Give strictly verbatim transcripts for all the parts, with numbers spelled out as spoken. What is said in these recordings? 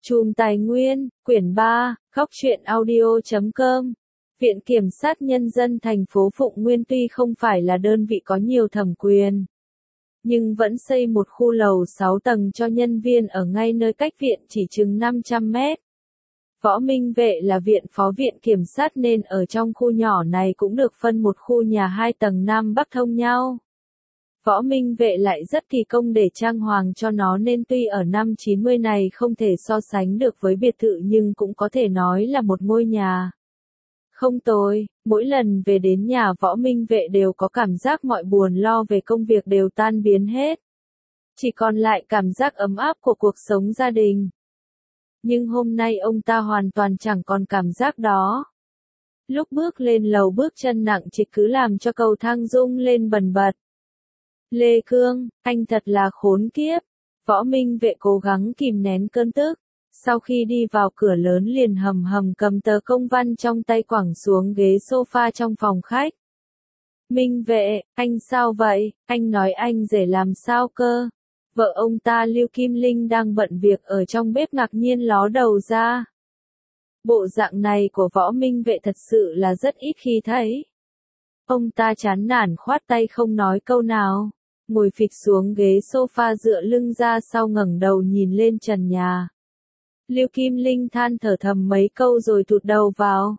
Chùm Tài nguyên, quyển ba, góc truyện audio chấm com. Viện Kiểm sát Nhân dân thành phố Phụng Nguyên tuy không phải là đơn vị có nhiều thẩm quyền, nhưng vẫn xây một khu lầu sáu tầng cho nhân viên ở ngay nơi cách viện chỉ chừng năm trăm mét. Võ Minh Vệ là viện phó viện kiểm sát nên ở trong khu nhỏ này cũng được phân một khu nhà hai tầng Nam Bắc thông nhau. Võ Minh Vệ lại rất kỳ công để trang hoàng cho nó nên tuy ở năm chín mươi này không thể so sánh được với biệt thự nhưng cũng có thể nói là một ngôi nhà không tồi. Mỗi lần về đến nhà Võ Minh Vệ đều có cảm giác mọi buồn lo về công việc đều tan biến hết. Chỉ còn lại cảm giác ấm áp của cuộc sống gia đình. Nhưng hôm nay ông ta hoàn toàn chẳng còn cảm giác đó. Lúc bước lên lầu bước chân nặng trịch cứ làm cho cầu thang rung lên bần bật. Lê Cương, anh thật là khốn kiếp. Võ Minh Vệ cố gắng kìm nén cơn tức. Sau khi đi vào cửa lớn liền hầm hầm cầm tờ công văn trong tay quẳng xuống ghế sofa trong phòng khách. Minh Vệ, anh sao vậy? Anh nói anh rể làm sao cơ? Vợ ông ta Lưu Kim Linh đang bận việc ở trong bếp ngạc nhiên ló đầu ra. Bộ dạng này của Võ Minh Vệ thật sự là rất ít khi thấy. Ông ta chán nản khoát tay không nói câu nào, ngồi phịch xuống ghế sofa dựa lưng ra sau ngẩng đầu nhìn lên trần nhà. Lưu Kim Linh than thở thầm mấy câu rồi thụt đầu vào.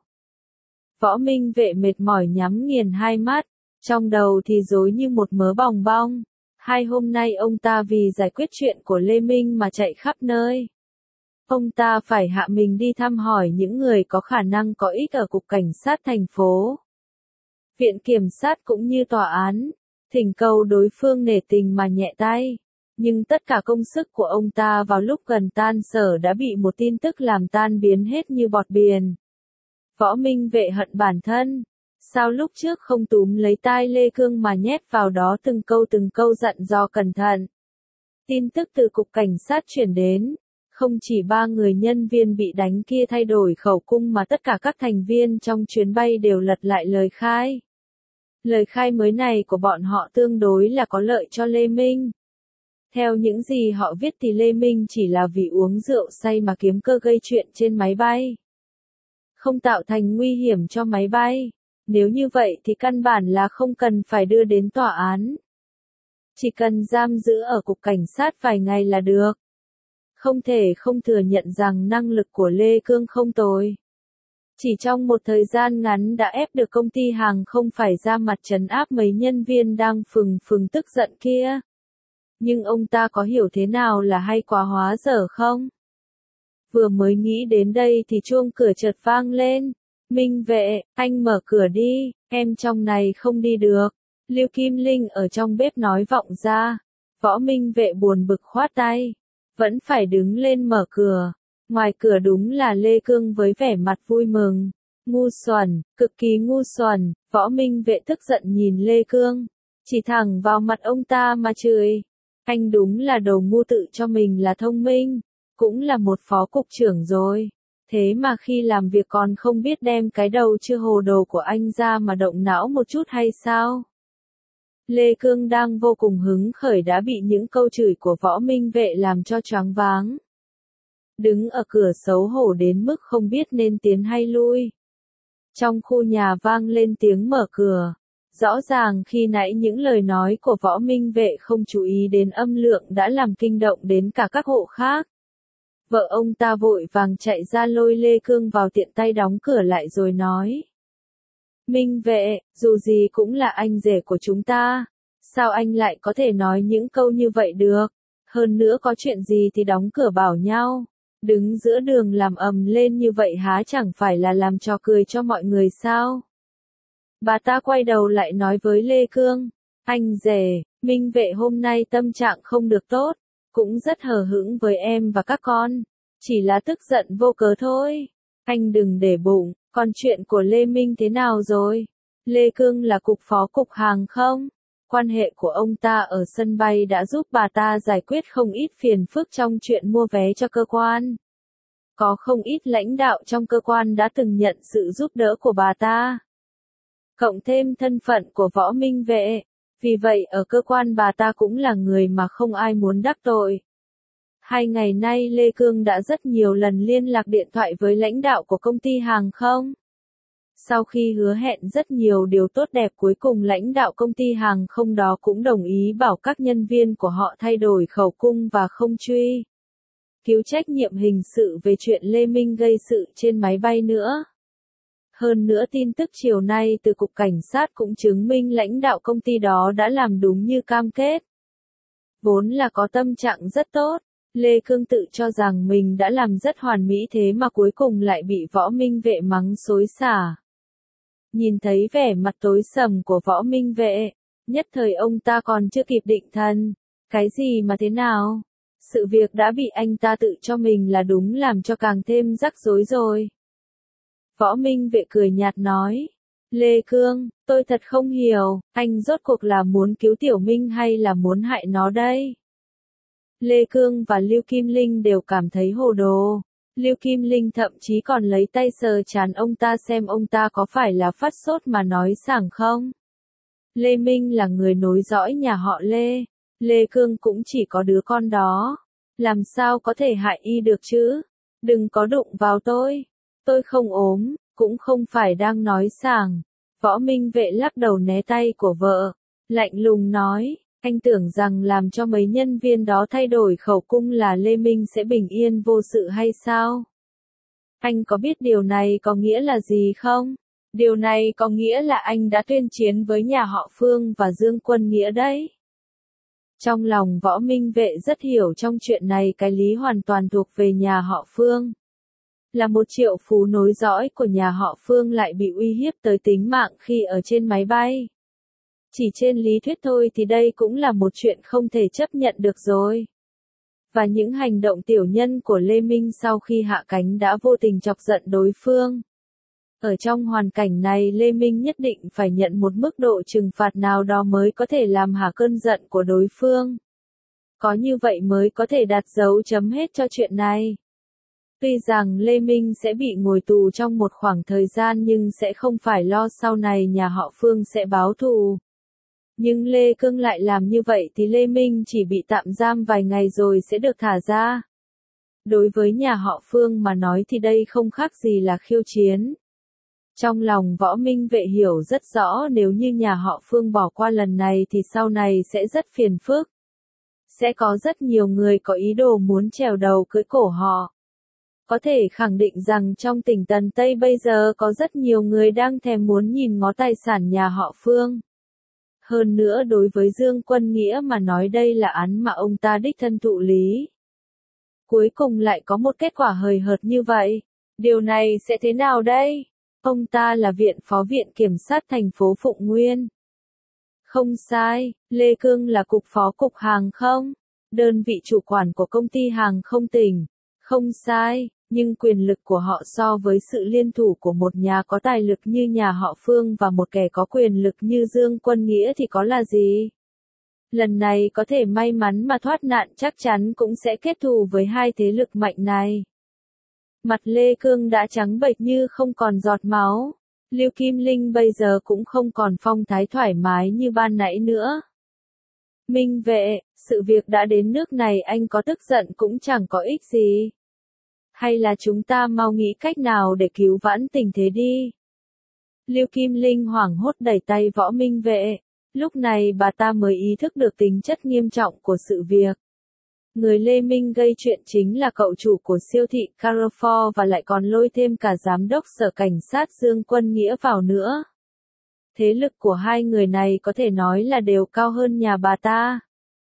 Võ Minh Vệ mệt mỏi nhắm nghiền hai mắt, trong đầu thì rối như một mớ bòng bong. Hai hôm nay ông ta vì giải quyết chuyện của Lê Minh mà chạy khắp nơi. Ông ta phải hạ mình đi thăm hỏi những người có khả năng có ích ở Cục Cảnh sát thành phố, Viện Kiểm sát cũng như tòa án, thỉnh cầu đối phương nể tình mà nhẹ tay. Nhưng tất cả công sức của ông ta vào lúc gần tan sở đã bị một tin tức làm tan biến hết như bọt biển. Võ Minh Vệ hận bản thân. Sao lúc trước không túm lấy tai Lê Cương mà nhét vào đó từng câu từng câu dặn dò cẩn thận. Tin tức từ Cục Cảnh sát chuyển đến. Không chỉ ba người nhân viên bị đánh kia thay đổi khẩu cung mà tất cả các thành viên trong chuyến bay đều lật lại lời khai. Lời khai mới này của bọn họ tương đối là có lợi cho Lê Minh. Theo những gì họ viết thì Lê Minh chỉ là vì uống rượu say mà kiếm cơ gây chuyện trên máy bay, không tạo thành nguy hiểm cho máy bay. Nếu như vậy thì căn bản là không cần phải đưa đến tòa án. Chỉ cần giam giữ ở Cục Cảnh sát vài ngày là được. Không thể không thừa nhận rằng năng lực của Lê Cương không tồi. Chỉ trong một thời gian ngắn đã ép được công ty hàng không phải ra mặt trấn áp mấy nhân viên đang phừng phừng tức giận kia. Nhưng ông ta có hiểu thế nào là hay quá hóa dở không? Vừa mới nghĩ đến đây thì chuông cửa chợt vang lên. Minh Vệ, anh mở cửa đi, em trong này không đi được. Lưu Kim Linh ở trong bếp nói vọng ra. Võ Minh Vệ buồn bực khoát tay. Vẫn phải đứng lên mở cửa. Ngoài cửa đúng là Lê Cương với vẻ mặt vui mừng. Ngu xuẩn, cực kỳ ngu xuẩn. Võ Minh Vệ tức giận nhìn Lê Cương. Chỉ thẳng vào mặt ông ta mà chửi. Anh đúng là đồ ngu tự cho mình là thông minh. Cũng là một phó cục trưởng rồi. Thế mà khi làm việc còn không biết đem cái đầu chưa hồ đồ của anh ra mà động não một chút hay sao? Lê Cương đang vô cùng hứng khởi đã bị những câu chửi của Võ Minh Vệ làm cho choáng váng. Đứng ở cửa xấu hổ đến mức không biết nên tiến hay lui. Trong khu nhà vang lên tiếng mở cửa. Rõ ràng khi nãy những lời nói của Võ Minh Vệ không chú ý đến âm lượng đã làm kinh động đến cả các hộ khác. Vợ ông ta vội vàng chạy ra lôi Lê Cương vào tiện tay đóng cửa lại rồi nói. Minh Vệ, dù gì cũng là anh rể của chúng ta. Sao anh lại có thể nói những câu như vậy được? Hơn nữa có chuyện gì thì đóng cửa bảo nhau. Đứng giữa đường làm ầm lên như vậy há chẳng phải là làm trò cười cho mọi người sao? Bà ta quay đầu lại nói với Lê Cương. Anh rể, Minh Vệ hôm nay tâm trạng không được tốt. Cũng rất hờ hững với em và các con. Chỉ là tức giận vô cớ thôi. Anh đừng để bụng. Còn chuyện của Lê Minh thế nào rồi? Lê Cương là cục phó cục hàng không? Quan hệ của ông ta ở sân bay đã giúp bà ta giải quyết không ít phiền phức trong chuyện mua vé cho cơ quan. Có không ít lãnh đạo trong cơ quan đã từng nhận sự giúp đỡ của bà ta. Cộng thêm thân phận của Võ Minh Vệ. Vì vậy ở cơ quan bà ta cũng là người mà không ai muốn đắc tội. Hai ngày nay Lê Cương đã rất nhiều lần liên lạc điện thoại với lãnh đạo của công ty hàng không. Sau khi hứa hẹn rất nhiều điều tốt đẹp, cuối cùng lãnh đạo công ty hàng không đó cũng đồng ý bảo các nhân viên của họ thay đổi khẩu cung và không truy cứu trách nhiệm hình sự về chuyện Lê Minh gây sự trên máy bay nữa. Hơn nữa tin tức chiều nay từ Cục Cảnh sát cũng chứng minh lãnh đạo công ty đó đã làm đúng như cam kết. Vốn là có tâm trạng rất tốt, Lê Cương tự cho rằng mình đã làm rất hoàn mỹ, thế mà cuối cùng lại bị Võ Minh Vệ mắng xối xả. Nhìn thấy vẻ mặt tối sầm của Võ Minh Vệ, nhất thời ông ta còn chưa kịp định thần. Cái gì mà thế nào? Sự việc đã bị anh ta tự cho mình là đúng, làm cho càng thêm rắc rối rồi. Võ Minh Vệ cười nhạt nói. Lê Cương, tôi thật không hiểu, anh rốt cuộc là muốn cứu Tiểu Minh hay là muốn hại nó đây? Lê Cương và Lưu Kim Linh đều cảm thấy hồ đồ. Lưu Kim Linh thậm chí còn lấy tay sờ trán ông ta xem ông ta có phải là phát sốt mà nói sảng không. Lê Minh là người nối dõi nhà họ Lê. Lê Cương cũng chỉ có đứa con đó. Làm sao có thể hại y được chứ? Đừng có đụng vào tôi. Tôi không ốm, cũng không phải đang nói sảng. Võ Minh Vệ lắc đầu né tay của vợ. Lạnh lùng nói. Anh tưởng rằng làm cho mấy nhân viên đó thay đổi khẩu cung là Lê Minh sẽ bình yên vô sự hay sao? Anh có biết điều này có nghĩa là gì không? Điều này có nghĩa là anh đã tuyên chiến với nhà họ Phương và Dương Quân Nghĩa đấy. Trong lòng Võ Minh Vệ rất hiểu trong chuyện này cái lý hoàn toàn thuộc về nhà họ Phương. Là một triệu phú nối dõi của nhà họ Phương lại bị uy hiếp tới tính mạng khi ở trên máy bay. Chỉ trên lý thuyết thôi thì đây cũng là một chuyện không thể chấp nhận được rồi. Và những hành động tiểu nhân của Lê Minh sau khi hạ cánh đã vô tình chọc giận đối phương. Ở trong hoàn cảnh này Lê Minh nhất định phải nhận một mức độ trừng phạt nào đó mới có thể làm hả cơn giận của đối phương. Có như vậy mới có thể đặt dấu chấm hết cho chuyện này. Tuy rằng Lê Minh sẽ bị ngồi tù trong một khoảng thời gian nhưng sẽ không phải lo sau này nhà họ Phương sẽ báo thù. Nhưng Lê Cương lại làm như vậy thì Lê Minh chỉ bị tạm giam vài ngày rồi sẽ được thả ra. Đối với nhà họ Phương mà nói thì đây không khác gì là khiêu chiến. Trong lòng Võ Minh Vệ hiểu rất rõ nếu như nhà họ Phương bỏ qua lần này thì sau này sẽ rất phiền phức. Sẽ có rất nhiều người có ý đồ muốn trèo đầu cưỡi cổ họ. Có thể khẳng định rằng trong tỉnh Tần Tây bây giờ có rất nhiều người đang thèm muốn nhìn ngó tài sản nhà họ Phương. Hơn nữa đối với Dương Quân Nghĩa mà nói đây là án mà ông ta đích thân thụ lý. Cuối cùng lại có một kết quả hời hợt như vậy. Điều này sẽ thế nào đây? Ông ta là viện phó viện kiểm sát thành phố Phụng Nguyên. Không sai, Lê Cương là cục phó cục hàng không, đơn vị chủ quản của công ty hàng không tỉnh. Không sai, nhưng quyền lực của họ so với sự liên thủ của một nhà có tài lực như nhà họ Phương và một kẻ có quyền lực như Dương Quân Nghĩa thì có là gì? Lần này có thể may mắn mà thoát nạn chắc chắn cũng sẽ kết thù với hai thế lực mạnh này. Mặt Lê Cương đã trắng bệch như không còn giọt máu. Lưu Kim Linh bây giờ cũng không còn phong thái thoải mái như ban nãy nữa. Minh Vệ, sự việc đã đến nước này anh có tức giận cũng chẳng có ích gì. Hay là chúng ta mau nghĩ cách nào để cứu vãn tình thế đi. Lưu Kim Linh hoảng hốt đẩy tay Võ Minh Vệ. Lúc này bà ta mới ý thức được tính chất nghiêm trọng của sự việc. Người Lê Minh gây chuyện chính là cậu chủ của siêu thị Carrefour và lại còn lôi thêm cả giám đốc sở cảnh sát Dương Quân Nghĩa vào nữa. Thế lực của hai người này có thể nói là đều cao hơn nhà bà ta.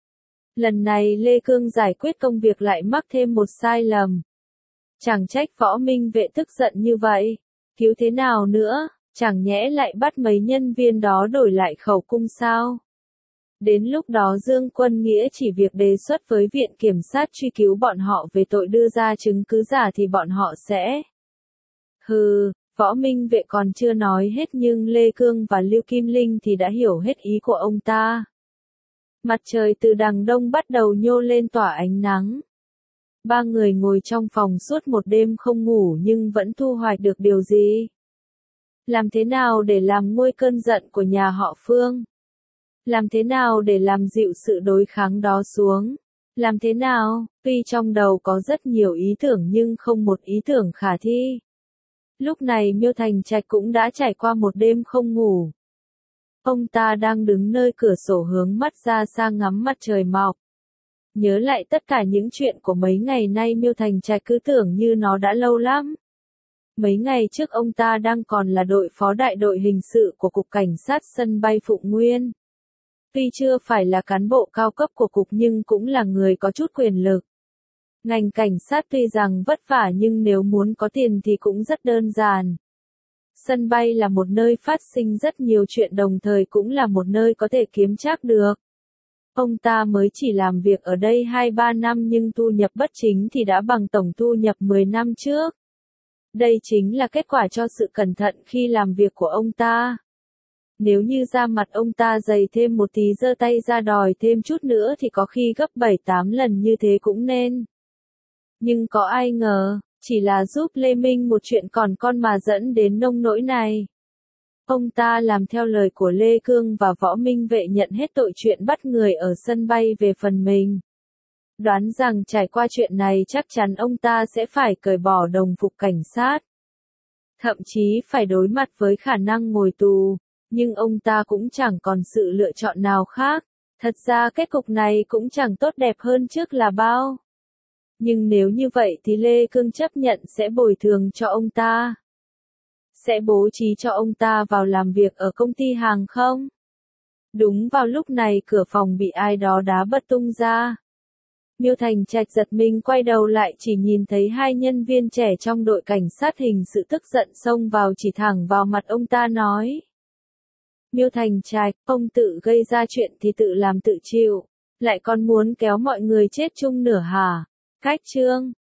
Lần này Lê Cương giải quyết công việc lại mắc thêm một sai lầm. Chẳng trách Võ Minh Vệ tức giận như vậy. Cứu thế nào nữa, chẳng nhẽ lại bắt mấy nhân viên đó đổi lại khẩu cung sao? Đến lúc đó Dương Quân Nghĩa chỉ việc đề xuất với viện kiểm sát truy cứu bọn họ về tội đưa ra chứng cứ giả thì bọn họ sẽ... Hừ, Võ Minh Vệ còn chưa nói hết nhưng Lê Cương và Lưu Kim Linh thì đã hiểu hết ý của ông ta. Mặt trời từ đằng đông bắt đầu nhô lên tỏa ánh nắng. Ba người ngồi trong phòng suốt một đêm không ngủ nhưng vẫn thu hoạch được điều gì? Làm thế nào để làm nguôi cơn giận của nhà họ Phương? Làm thế nào để làm dịu sự đối kháng đó xuống? Làm thế nào? Tuy trong đầu có rất nhiều ý tưởng nhưng không một ý tưởng khả thi. Lúc này Miêu Thành Trạch cũng đã trải qua một đêm không ngủ. Ông ta đang đứng nơi cửa sổ hướng mắt ra xa ngắm mặt trời mọc. Nhớ lại tất cả những chuyện của mấy ngày nay Miêu Thành Trạch cứ tưởng như nó đã lâu lắm. Mấy ngày trước ông ta đang còn là đội phó đại đội hình sự của Cục Cảnh sát sân bay Phụng Nguyên. Tuy chưa phải là cán bộ cao cấp của cục nhưng cũng là người có chút quyền lực. Ngành cảnh sát tuy rằng vất vả nhưng nếu muốn có tiền thì cũng rất đơn giản. Sân bay là một nơi phát sinh rất nhiều chuyện đồng thời cũng là một nơi có thể kiếm trác được. Ông ta mới chỉ làm việc ở đây hai ba năm nhưng thu nhập bất chính thì đã bằng tổng thu nhập mười năm trước. Đây chính là kết quả cho sự cẩn thận khi làm việc của ông ta. Nếu như da mặt ông ta dày thêm một tí giơ tay ra đòi thêm chút nữa thì có khi gấp bảy tám lần như thế cũng nên. Nhưng có ai ngờ, chỉ là giúp Lê Minh một chuyện còn con mà dẫn đến nông nỗi này. Ông ta làm theo lời của Lê Cương và Võ Minh Vệ nhận hết tội chuyện bắt người ở sân bay về phần mình. Đoán rằng trải qua chuyện này chắc chắn ông ta sẽ phải cởi bỏ đồng phục cảnh sát. Thậm chí phải đối mặt với khả năng ngồi tù. Nhưng ông ta cũng chẳng còn sự lựa chọn nào khác. Thật ra kết cục này cũng chẳng tốt đẹp hơn trước là bao. Nhưng nếu như vậy thì Lê Cương chấp nhận sẽ bồi thường cho ông ta. Sẽ bố trí cho ông ta vào làm việc ở công ty hàng không. Đúng vào lúc này cửa phòng bị ai đó đá bật tung ra. Miêu Thành Trạch giật mình quay đầu lại chỉ nhìn thấy hai nhân viên trẻ trong đội cảnh sát hình sự tức giận xông vào chỉ thẳng vào mặt ông ta nói. Miêu Thành Trạch, ông tự gây ra chuyện thì tự làm tự chịu, lại còn muốn kéo mọi người chết chung nửa hả? Cách chương